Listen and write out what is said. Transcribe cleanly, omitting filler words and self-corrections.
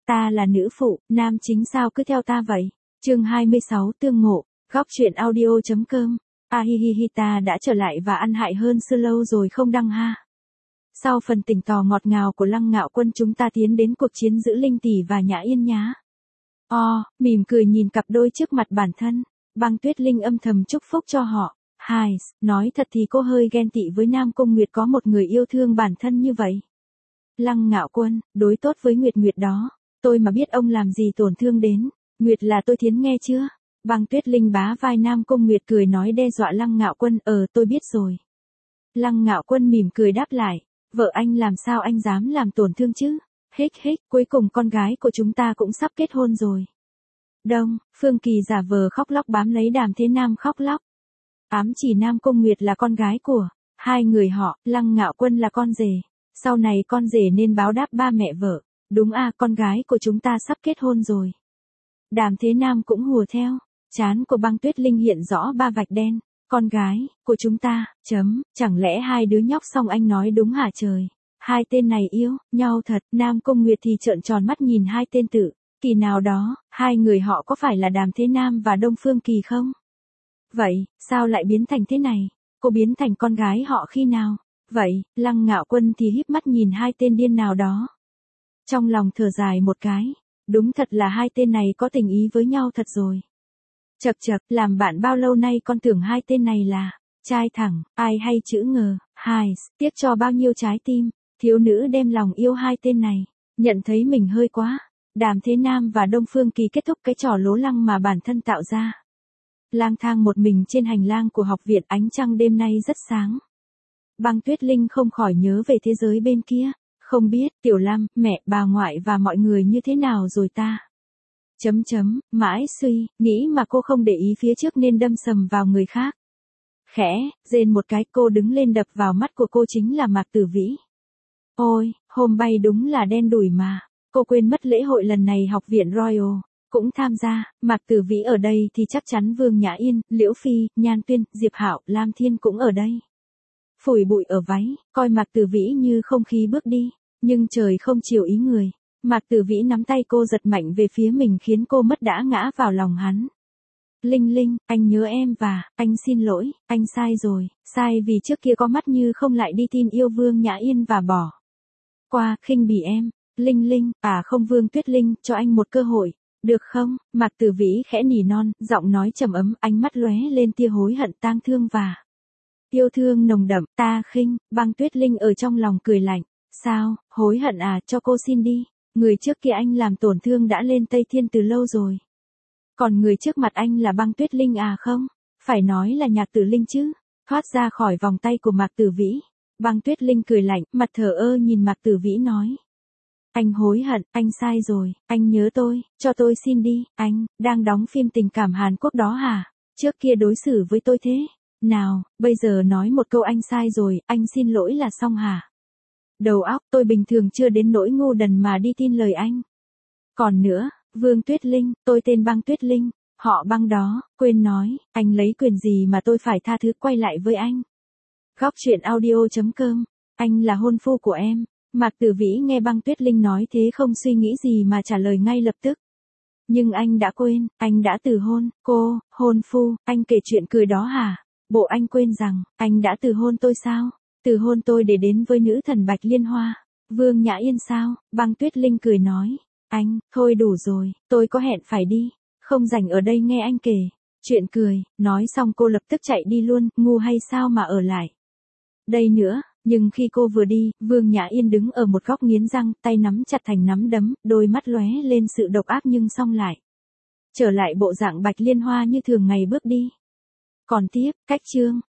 Ta là nữ phụ, nam chính sao cứ theo ta vậy? Chương 26 tương ngộ, góc truyện audio.com. Ta đã trở lại và ăn hại hơn xưa lâu rồi không đăng ha. Sau phần tình tò ngọt ngào của Lăng Ngạo Quân, chúng ta tiến đến cuộc chiến giữa Linh Tỷ và Nhã Yên nhá. Mỉm cười nhìn cặp đôi trước mặt bản thân, Băng Tuyết Linh âm thầm chúc phúc cho họ. Nói thật thì cô hơi ghen tị với Nam Cung Nguyệt có một người yêu thương bản thân như vậy. Lăng Ngạo Quân, đối tốt với Nguyệt Nguyệt đó, tôi mà biết ông làm gì tổn thương đến Nguyệt là tôi thiến nghe chưa? Băng Tuyết Linh bá vai Nam Cung Nguyệt cười nói đe dọa Lăng Ngạo Quân, tôi biết rồi. Lăng Ngạo Quân mỉm cười đáp lại, vợ anh làm sao anh dám làm tổn thương chứ? Cuối cùng con gái của chúng ta cũng sắp kết hôn rồi. Đông, Phương Kỳ giả vờ khóc lóc bám lấy Đàm Thế Nam khóc lóc. Ám chỉ Nam Cung Nguyệt là con gái của hai người họ, Lăng Ngạo Quân là con rể. Sau này con rể nên báo đáp ba mẹ vợ. Đúng con gái của chúng ta sắp kết hôn rồi. Đàm Thế Nam cũng hùa theo. Trán của Băng Tuyết Linh hiện rõ ba vạch đen. Con gái của chúng ta, chẳng lẽ hai đứa nhóc xong anh nói đúng hả trời? Hai tên này yêu nhau thật. Nam Cung Nguyệt thì trợn tròn mắt nhìn hai tên tự kỳ nào đó, hai người họ có phải là Đàm Thế Nam và Đông Phương Kỳ không? Vậy, sao lại biến thành thế này? Cô biến thành con gái họ khi nào? Vậy, Lăng Ngạo Quân thì híp mắt nhìn hai tên điên nào đó. Trong lòng thở dài một cái, đúng thật là hai tên này có tình ý với nhau thật rồi. Chậc, làm bạn bao lâu nay con tưởng hai tên này là trai thẳng, ai hay chữ ngờ, tiếc cho bao nhiêu trái tim, thiếu nữ đem lòng yêu hai tên này, nhận thấy mình hơi quá. Đàm Thế Nam và Đông Phương Kỳ kết thúc cái trò lố lăng mà bản thân tạo ra. Lang thang một mình trên hành lang của học viện, ánh trăng đêm nay rất sáng. Băng Tuyết Linh không khỏi nhớ về thế giới bên kia. Không biết, Tiểu Lam, mẹ, bà ngoại và mọi người như thế nào rồi ta? Mãi suy, nghĩ mà cô không để ý phía trước nên đâm sầm vào người khác. Khẽ, rên một cái, cô đứng lên, đập vào mắt của cô chính là Mạc Tử Vĩ. Ôi, hôm bay đúng là đen đủi mà. Cô quên mất lễ hội lần này học viện Royal cũng tham gia. Mạc Tử Vĩ ở đây thì chắc chắn Vương Nhã Yên, Liễu Phi, Nhan Tuyên, Diệp Hạo, Lam Thiên cũng ở đây. Phủi bụi ở váy, coi Mạc Tử Vĩ như không khí bước đi, nhưng trời không chiều ý người. Mạc Tử Vĩ nắm tay cô giật mạnh về phía mình khiến cô mất đã ngã vào lòng hắn. Linh Linh, anh nhớ em và, anh xin lỗi, anh sai rồi, sai vì trước kia có mắt như không lại đi tin yêu Vương Nhã Yên và bỏ qua, khinh bỉ em. Linh Linh, không Vương Tuyết Linh, cho anh một cơ hội, được không? Mạc Tử Vĩ khẽ nỉ non, giọng nói trầm ấm, ánh mắt lóe lên tia hối hận, tang thương và yêu thương nồng đậm. Ta khinh. Băng Tuyết Linh ở trong lòng cười lạnh. Sao, hối hận cho cô xin đi. Người trước kia anh làm tổn thương đã lên Tây Thiên từ lâu rồi. Còn người trước mặt anh là Băng Tuyết Linh không? Phải nói là Nhạc Tử Linh chứ. Thoát ra khỏi vòng tay của Mạc Tử Vĩ. Băng Tuyết Linh cười lạnh, mặt thờ ơ nhìn Mạc Tử Vĩ nói. Anh hối hận, anh sai rồi, anh nhớ tôi, cho tôi xin đi. Anh, đang đóng phim tình cảm Hàn Quốc đó hả? Trước kia đối xử với tôi thế nào, bây giờ nói một câu anh sai rồi, anh xin lỗi là xong hả? Đầu óc tôi bình thường chưa đến nỗi ngu đần mà đi tin lời anh. Còn nữa, Vương Tuyết Linh, tôi tên Băng Tuyết Linh, họ Băng đó, quên nói, anh lấy quyền gì mà tôi phải tha thứ quay lại với anh? Góc truyện audio.com, anh là hôn phu của em. Mạc Tử Vĩ nghe Băng Tuyết Linh nói thế không suy nghĩ gì mà trả lời ngay lập tức. Nhưng anh đã quên, anh đã từ hôn cô, hôn phu, anh kể chuyện cười đó hả? Bộ anh quên rằng, anh đã từ hôn tôi sao? Từ hôn tôi để đến với nữ thần Bạch Liên Hoa, Vương Nhã Yên sao? Băng Tuyết Linh cười nói, anh, thôi đủ rồi, tôi có hẹn phải đi, không rảnh ở đây nghe anh kể chuyện cười. Nói xong cô lập tức chạy đi luôn, ngu hay sao mà ở lại đây nữa. Nhưng khi cô vừa đi, Vương Nhã Yên đứng ở một góc nghiến răng, tay nắm chặt thành nắm đấm, đôi mắt lóe lên sự độc ác nhưng xong lại trở lại bộ dạng Bạch Liên Hoa như thường ngày bước đi. Còn tiếp, cách chương